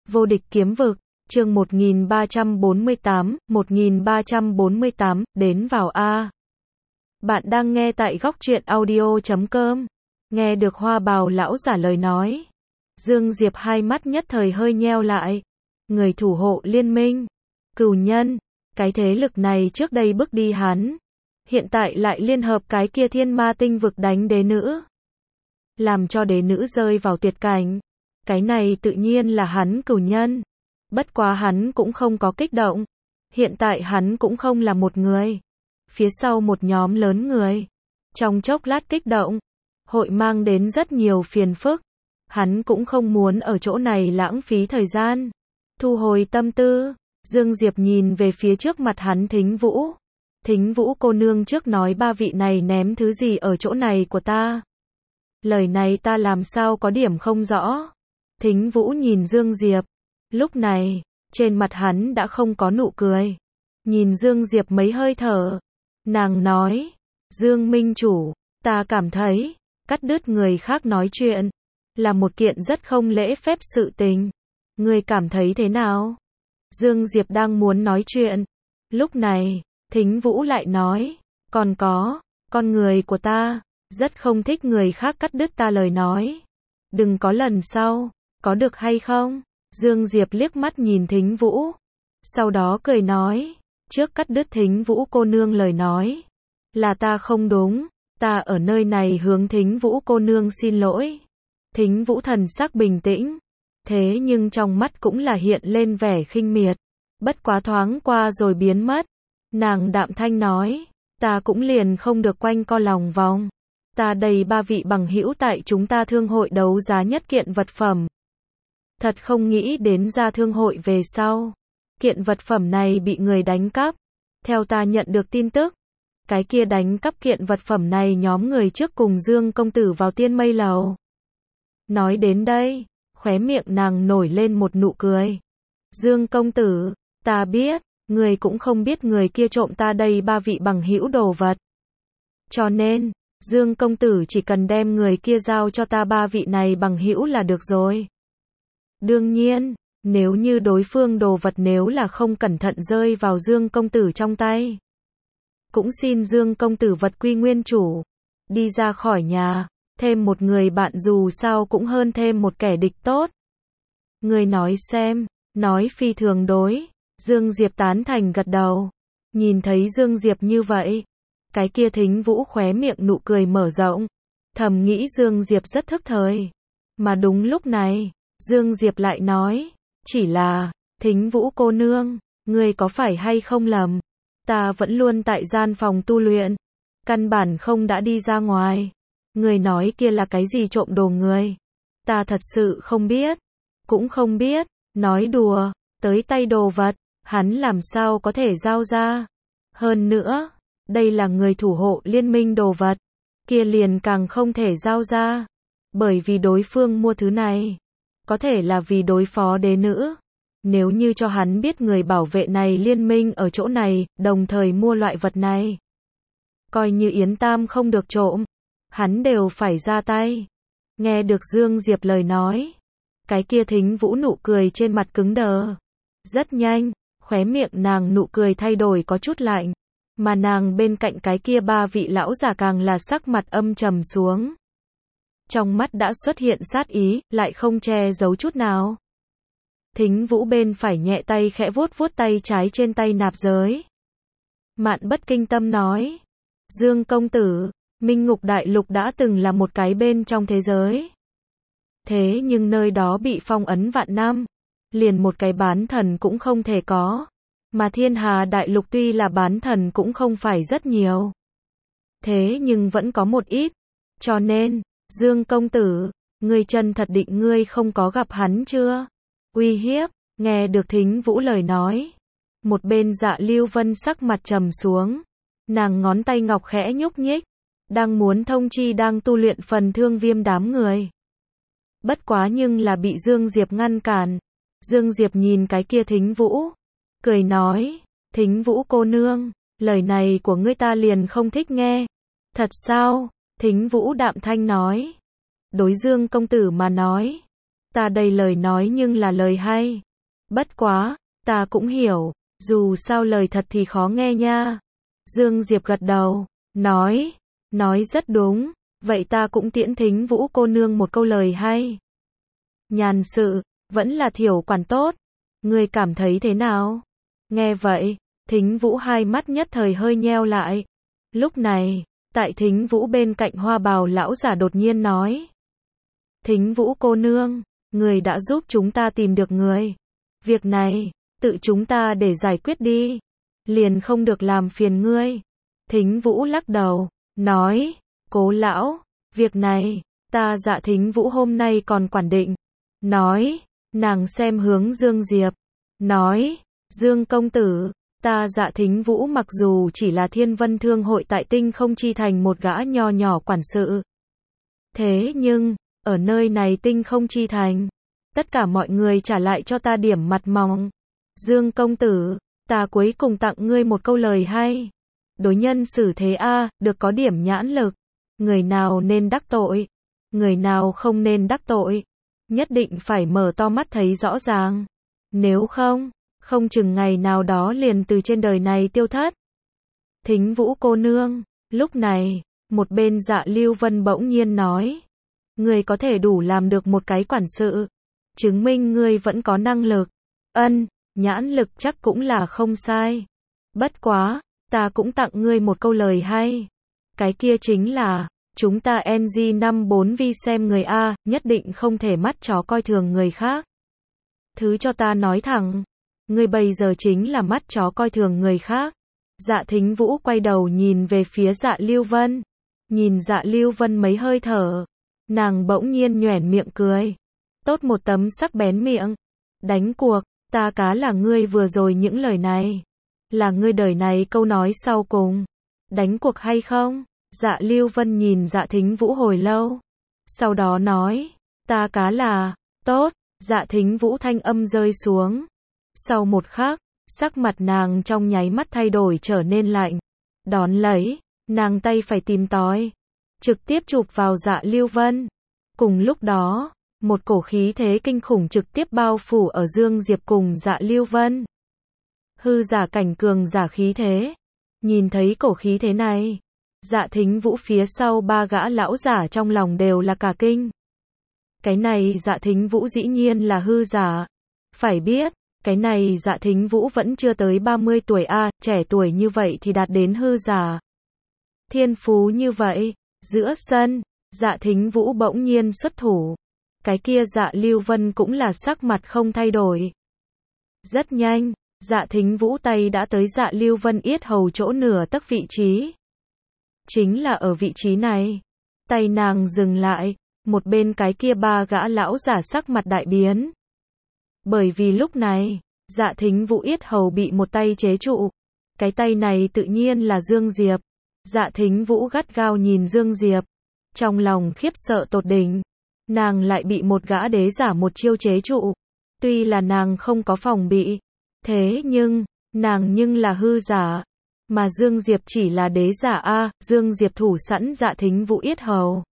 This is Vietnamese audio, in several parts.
Vô địch kiếm vực, chương 1348, đến vào A. Bạn đang nghe tại góc truyện audio.com. Nghe được Hoa Bào lão giả lời nói. Dương Diệp hai mắt nhất thời hơi nheo lại. Người thủ hộ liên minh. Cửu nhân. Cái thế lực này trước đây bước đi hắn. Hiện tại lại liên hợp cái kia thiên ma tinh vực đánh đế nữ. Làm cho đế nữ rơi vào tuyệt cảnh. Cái này tự nhiên là hắn cửu nhân. Bất quá hắn cũng không có kích động. Hiện tại hắn cũng không là một người. Phía sau một nhóm lớn người. Trong chốc lát kích động. Hội mang đến rất nhiều phiền phức. Hắn cũng không muốn ở chỗ này lãng phí thời gian. Thu hồi tâm tư. Dương Diệp nhìn về phía trước mặt hắn Thính Vũ. Thính Vũ cô nương trước nói ba vị này ném thứ gì ở chỗ này của ta. Lời này ta làm sao có điểm không rõ. Thính Vũ nhìn Dương Diệp. Lúc này, trên mặt hắn đã không có nụ cười. Nhìn Dương Diệp mấy hơi thở. Nàng nói, Dương Minh Chủ, ta cảm thấy, cắt đứt người khác nói chuyện, là một kiện rất không lễ phép sự tình. Ngươi cảm thấy thế nào? Dương Diệp đang muốn nói chuyện. Lúc này, Thính Vũ lại nói, còn có, con người của ta, rất không thích người khác cắt đứt ta lời nói. Đừng có lần sau, có được hay không? Dương Diệp liếc mắt nhìn Thính Vũ. Sau đó cười nói, trước cắt đứt Thính Vũ cô nương lời nói. Là ta không đúng, ta ở nơi này hướng Thính Vũ cô nương xin lỗi. Thính Vũ thần sắc bình tĩnh. Thế nhưng trong mắt cũng là hiện lên vẻ khinh miệt. Bất quá thoáng qua rồi biến mất. Nàng đạm thanh nói, ta cũng liền không được quanh co lòng vòng. Ta đầy ba vị bằng hữu tại chúng ta thương hội đấu giá nhất kiện vật phẩm. Thật không nghĩ đến ra thương hội về sau. Kiện vật phẩm này bị người đánh cắp. Theo ta nhận được tin tức, cái kia đánh cắp kiện vật phẩm này nhóm người trước cùng Dương công tử vào Tiên Mây Lầu. Nói đến đây, khóe miệng nàng nổi lên một nụ cười. Dương công tử, ta biết, người cũng không biết người kia trộm ta đây ba vị bằng hữu đồ vật. Cho nên, Dương công tử chỉ cần đem người kia giao cho ta ba vị này bằng hữu là được rồi. Đương nhiên, nếu như đối phương đồ vật nếu là không cẩn thận rơi vào Dương công tử trong tay, cũng xin Dương công tử vật quy nguyên chủ, đi ra khỏi nhà, thêm một người bạn dù sao cũng hơn thêm một kẻ địch tốt. Người nói xem, nói phi thường đối. Dương Diệp tán thành gật đầu. Nhìn thấy Dương Diệp như vậy, cái kia Thính Vũ khóe miệng nụ cười mở rộng, thầm nghĩ Dương Diệp rất thức thời. Mà đúng lúc này, Dương Diệp lại nói, chỉ là, Thính Vũ cô nương, ngươi có phải hay không lầm, ta vẫn luôn tại gian phòng tu luyện, căn bản không đã đi ra ngoài. Người nói kia là cái gì trộm đồ người? Ta thật sự không biết, cũng không biết, nói đùa, tới tay đồ vật, hắn làm sao có thể giao ra. Hơn nữa, đây là người thủ hộ liên minh đồ vật, kia liền càng không thể giao ra, bởi vì đối phương mua thứ này, có thể là vì đối phó đế nữ. Nếu như cho hắn biết người bảo vệ này liên minh ở chỗ này, đồng thời mua loại vật này, coi như Yến Tam không được trộm, hắn đều phải ra tay. Nghe được Dương Diệp lời nói, cái kia Thính Vũ nụ cười trên mặt cứng đờ. Rất nhanh, khóe miệng nàng nụ cười thay đổi có chút lạnh, mà nàng bên cạnh cái kia ba vị lão giả càng là sắc mặt âm trầm xuống. Trong mắt đã xuất hiện sát ý, lại không che giấu chút nào. Thính Vũ bên phải nhẹ tay khẽ vuốt vuốt tay trái trên tay nạp giới. Mạn Bất Kinh Tâm nói, Dương công tử, Minh Ngục Đại Lục đã từng là một cái bên trong thế giới. Thế nhưng nơi đó bị phong ấn vạn năm, liền một cái bán thần cũng không thể có. Mà Thiên Hà Đại Lục tuy là bán thần cũng không phải rất nhiều. Thế nhưng vẫn có một ít. Cho nên, Dương công tử, ngươi chân thật định ngươi không có gặp hắn chưa? Uy hiếp, nghe được Thính Vũ lời nói. Một bên Dạ Lưu Vân sắc mặt trầm xuống. Nàng ngón tay ngọc khẽ nhúc nhích. Đang muốn thông chi đang tu luyện Phần Thương Viêm đám người. Bất quá nhưng là bị Dương Diệp ngăn cản. Dương Diệp nhìn cái kia Thính Vũ, cười nói, Thính Vũ cô nương, lời này của ngươi ta liền không thích nghe. Thật sao? Thính Vũ đạm thanh nói. Đối Dương công tử mà nói, Ta đây lời nói nhưng là lời hay. Bất quá, ta cũng hiểu, dù sao lời thật thì khó nghe nha. Dương Diệp gật đầu, nói rất đúng, vậy ta cũng tiễn Thính Vũ cô nương một câu lời hay. Nhàn sự, vẫn là Thiểu quản tốt, ngươi cảm thấy thế nào? Nghe vậy, Thính Vũ hai mắt nhất thời hơi nheo lại. Lúc này, tại Thính Vũ bên cạnh Hoa Bào lão giả đột nhiên nói. Thính Vũ cô nương, người đã giúp chúng ta tìm được người. Việc này, tự chúng ta để giải quyết đi. Liền không được làm phiền ngươi. Thính Vũ lắc đầu, nói, Cố lão, việc này, ta Dạ Thính Vũ hôm nay còn quản định. Nói, nàng xem hướng Dương Diệp. Nói, Dương công tử, ta Dạ Thính Vũ mặc dù chỉ là Thiên Vân Thương hội tại Tinh Không Chi Thành một gã nho nhỏ quản sự. Thế nhưng, ở nơi này Tinh Không Chi Thành, tất cả mọi người trả lại cho ta điểm mặt mỏng. Dương công tử, ta cuối cùng tặng ngươi một câu lời hay. Đối nhân xử thế được có điểm nhãn lực. Người nào nên đắc tội, người nào không nên đắc tội. Nhất định phải mở to mắt thấy rõ ràng. Nếu không, không chừng ngày nào đó liền từ trên đời này tiêu thất. Thính Vũ cô nương, lúc này, một bên Dạ Lưu Vân bỗng nhiên nói. Ngươi có thể đủ làm được một cái quản sự. Chứng minh ngươi vẫn có năng lực. Nhãn lực chắc cũng là không sai. Bất quá, ta cũng tặng ngươi một câu lời hay. Cái kia chính là, chúng ta NG54 vi xem người nhất định không thể mắt chó coi thường người khác. Thứ cho ta nói thẳng, ngươi bây giờ chính là mắt chó coi thường người khác. Dạ Thính Vũ quay đầu nhìn về phía Dạ Lưu Vân. Nhìn Dạ Lưu Vân mấy hơi thở, nàng bỗng nhiên nhoẻn miệng cười. Tốt một tấm sắc bén miệng. Đánh cuộc, ta cá là ngươi vừa rồi những lời này. Là ngươi đời này câu nói sau cùng. Đánh cuộc hay không? Dạ Lưu Vân nhìn Dạ Thính Vũ hồi lâu. Sau đó nói, ta cá là, tốt. Dạ Thính Vũ thanh âm rơi xuống. Sau một khắc, sắc mặt nàng trong nháy mắt thay đổi trở nên lạnh. Đón lấy, nàng tay phải tìm tòi, trực tiếp chụp vào Dạ Lưu Vân. Cùng lúc đó, một cổ khí thế kinh khủng trực tiếp bao phủ ở Dương Diệp cùng Dạ Lưu Vân. Hư giả cảnh cường giả khí thế. Nhìn thấy cổ khí thế này, Dạ Thính Vũ phía sau ba gã lão giả trong lòng đều là cả kinh. Cái này Dạ Thính Vũ dĩ nhiên là hư giả. Phải biết, cái này Dạ Thính Vũ vẫn chưa tới 30 tuổi trẻ tuổi như vậy thì đạt đến hư giả. Thiên phú như vậy, giữa sân, Dạ Thính Vũ bỗng nhiên xuất thủ. Cái kia Dạ Lưu Vân cũng là sắc mặt không thay đổi. Rất nhanh, Dạ Thính Vũ tay đã tới Dạ Lưu Vân yết hầu chỗ nửa tấc vị trí. Chính là ở vị trí này. Tay nàng dừng lại, một bên cái kia ba gã lão giả sắc mặt đại biến. Bởi vì lúc này, Dạ Thính Vũ yết hầu bị một tay chế trụ. Cái tay này tự nhiên là Dương Diệp. Dạ Thính Vũ gắt gao nhìn Dương Diệp. Trong lòng khiếp sợ tột đỉnh. Nàng lại bị một gã đế giả một chiêu chế trụ. Tuy là nàng không có phòng bị. Thế nhưng, nàng nhưng là hư giả. Mà Dương Diệp chỉ là đế giả Dương Diệp thủ sẵn Dạ Thính Vũ yết hầu.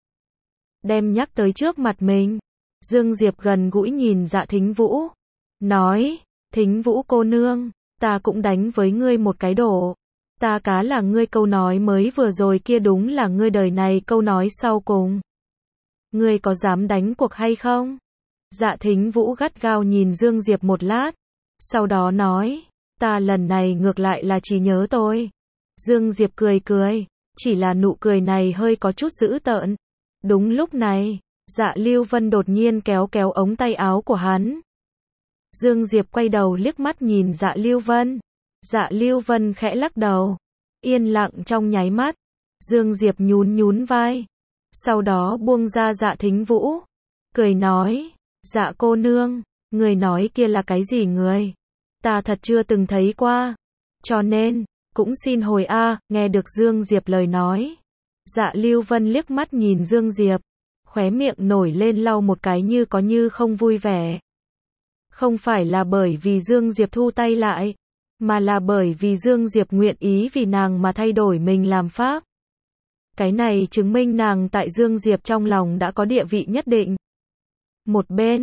Đem nhắc tới trước mặt mình. Dương Diệp gần gũi nhìn Dạ Thính Vũ. Nói, Thính Vũ cô nương, ta cũng đánh với ngươi một cái đổ. Ta cá là ngươi câu nói mới vừa rồi kia đúng là ngươi đời này câu nói sau cùng. Ngươi có dám đánh cuộc hay không? Dạ Thính Vũ gắt gao nhìn Dương Diệp một lát. Sau đó nói, ta lần này ngược lại là chỉ nhớ tôi. Dương Diệp cười cười, chỉ là nụ cười này hơi có chút dữ tợn. Đúng lúc này, Dạ Lưu Vân đột nhiên kéo kéo ống tay áo của hắn. Dương Diệp quay đầu liếc mắt nhìn Dạ Lưu Vân. Dạ Lưu Vân khẽ lắc đầu. Yên lặng trong nháy mắt. Dương Diệp nhún nhún vai. Sau đó buông ra Dạ Thính Vũ. Cười nói, Dạ cô nương, người nói kia là cái gì người? Ta thật chưa từng thấy qua. Cho nên, cũng xin hồi nghe được Dương Diệp lời nói. Dạ Lưu Vân liếc mắt nhìn Dương Diệp. Khóe miệng nổi lên lau một cái như có như không vui vẻ. Không phải là bởi vì Dương Diệp thu tay lại, mà là bởi vì Dương Diệp nguyện ý vì nàng mà thay đổi mình làm pháp. Cái này chứng minh nàng tại Dương Diệp trong lòng đã có địa vị nhất định. Một bên,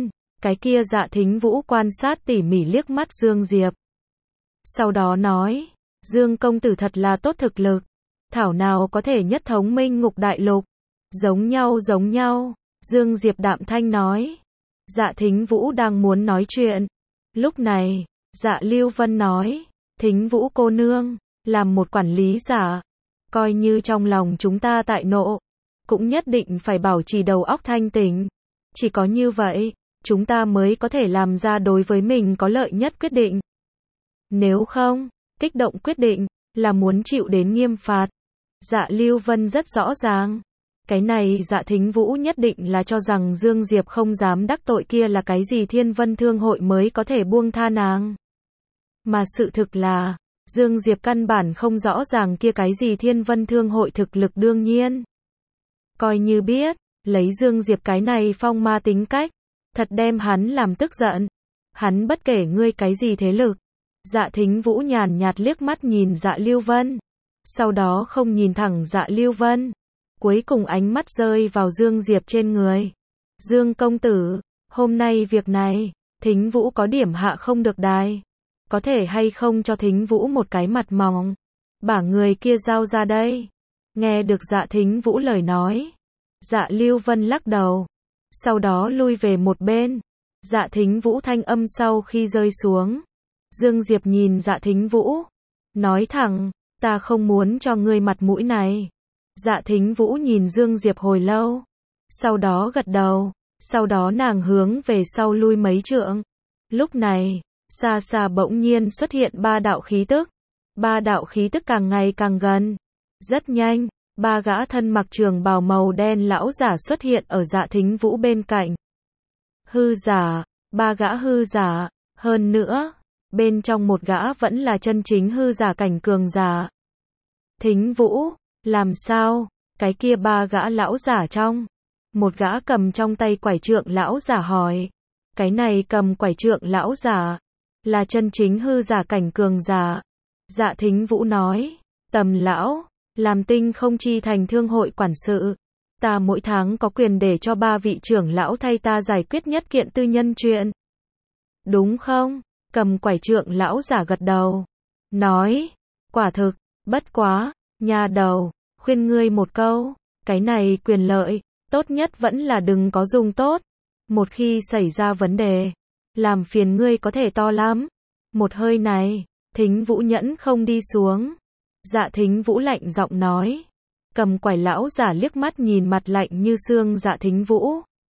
Cái kia Dạ Thính Vũ quan sát tỉ mỉ liếc mắt Dương Diệp. Sau đó nói, Dương công tử thật là tốt thực lực. Thảo nào có thể nhất thống Minh Ngục Đại Lục. Giống nhau. Dương Diệp đạm thanh nói. Dạ Thính Vũ đang muốn nói chuyện. Lúc này, Dạ Lưu Vân nói, Thính Vũ cô nương, làm một quản lý giả. Coi như trong lòng chúng ta tại nộ, cũng nhất định phải bảo trì đầu óc thanh tỉnh. Chỉ có như vậy, chúng ta mới có thể làm ra đối với mình có lợi nhất quyết định. Nếu không, kích động quyết định, là muốn chịu đến nghiêm phạt. Dạ Lưu Vân rất rõ ràng. Cái này Dạ Thính Vũ nhất định là cho rằng Dương Diệp không dám đắc tội kia là cái gì Thiên Vân Thương hội mới có thể buông tha nàng. Mà sự thực là, Dương Diệp căn bản không rõ ràng kia cái gì Thiên Vân Thương hội thực lực đương nhiên. Coi như biết, lấy Dương Diệp cái này phong ma tính cách, thật đem hắn làm tức giận. Hắn bất kể ngươi cái gì thế lực. Dạ Thính Vũ nhàn nhạt liếc mắt nhìn Dạ Lưu Vân. Sau đó không nhìn thẳng Dạ Lưu Vân. Cuối cùng ánh mắt rơi vào Dương Diệp trên người. Dương công tử, hôm nay việc này, Thính Vũ có điểm hạ không được đài. Có thể hay không cho Thính Vũ một cái mặt mỏng. Bả người kia giao ra đây. Nghe được Dạ Thính Vũ lời nói. Dạ Lưu Vân lắc đầu. Sau đó lui về một bên. Dạ Thính Vũ thanh âm sau khi rơi xuống. Dương Diệp nhìn Dạ Thính Vũ. Nói thẳng, ta không muốn cho ngươi mặt mũi này. Dạ Thính Vũ nhìn Dương Diệp hồi lâu. Sau đó gật đầu. Sau đó nàng hướng về sau lui mấy trượng. Lúc này, xa xa bỗng nhiên xuất hiện ba đạo khí tức. Ba đạo khí tức càng ngày càng gần. Rất nhanh, ba gã thân mặc trường bào màu đen lão giả xuất hiện ở Dạ Thính Vũ bên cạnh. Hư giả, ba gã hư giả, hơn nữa, bên trong một gã vẫn là chân chính hư giả cảnh cường giả. Thính Vũ, làm sao? Cái kia ba gã lão giả trong. Một gã cầm trong tay quải trượng lão giả hỏi. Cái này cầm quải trượng lão giả, là chân chính hư giả cảnh cường giả. Dạ Thính Vũ nói, Tầm lão, làm Tinh Không Chi Thành thương hội quản sự. Ta mỗi tháng có quyền để cho ba vị trưởng lão thay ta giải quyết nhất kiện tư nhân chuyện. Đúng không? Cầm quải trượng lão giả gật đầu. Nói, quả thực, bất quá, nhà đầu, khuyên ngươi một câu, cái này quyền lợi, tốt nhất vẫn là đừng có dùng tốt. Một khi xảy ra vấn đề, làm phiền ngươi có thể to lắm. Một hơi này, Thính Vũ nhẫn không đi xuống. Dạ Thính Vũ lạnh giọng nói. Cầm quải lão giả liếc mắt nhìn mặt lạnh như xương Dạ Thính Vũ.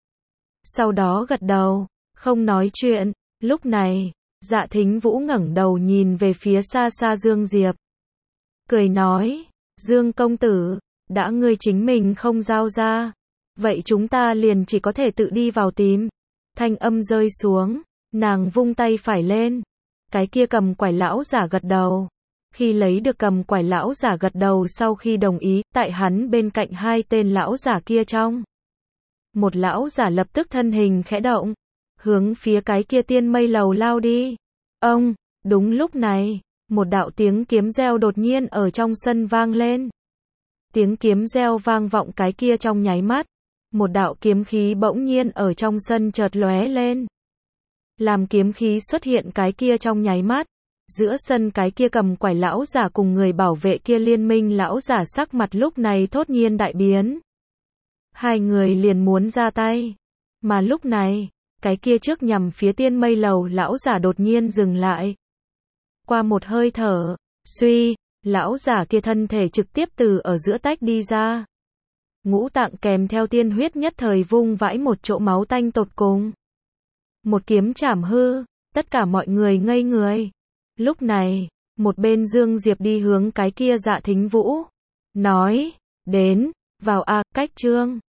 Sau đó gật đầu, không nói chuyện. Lúc này, Dạ Thính Vũ ngẩng đầu nhìn về phía xa xa Dương Diệp. Cười nói, Dương công tử, đã ngươi chính mình không giao ra. Vậy chúng ta liền chỉ có thể tự đi vào tìm. Thanh âm rơi xuống, nàng vung tay phải lên. Cái kia cầm quải lão giả gật đầu. Khi lấy được cầm quải lão giả gật đầu sau khi đồng ý, tại hắn bên cạnh hai tên lão giả kia trong. Một lão giả lập tức thân hình khẽ động, hướng phía cái kia tiên mây lầu lao đi. Ông, đúng lúc này, một đạo tiếng kiếm reo đột nhiên ở trong sân vang lên. Tiếng kiếm reo vang vọng cái kia trong nháy mắt. Một đạo kiếm khí bỗng nhiên ở trong sân chợt lóe lên. Làm kiếm khí xuất hiện cái kia trong nháy mắt. Giữa sân cái kia cầm quải lão giả cùng người bảo vệ kia liên minh lão giả sắc mặt lúc này thốt nhiên đại biến. Hai người liền muốn ra tay. Mà lúc này, cái kia trước nhằm phía tiên mây lầu lão giả đột nhiên dừng lại. Qua một hơi thở, suy, lão giả kia thân thể trực tiếp từ ở giữa tách đi ra. Ngũ tạng kèm theo tiên huyết nhất thời vung vãi một chỗ máu tanh tột cùng. Một kiếm chảm hư, tất cả mọi người ngây người. Lúc này, một bên Dương Diệp đi hướng cái kia Dạ Thính Vũ. Nói, đến, vào a, cách trương.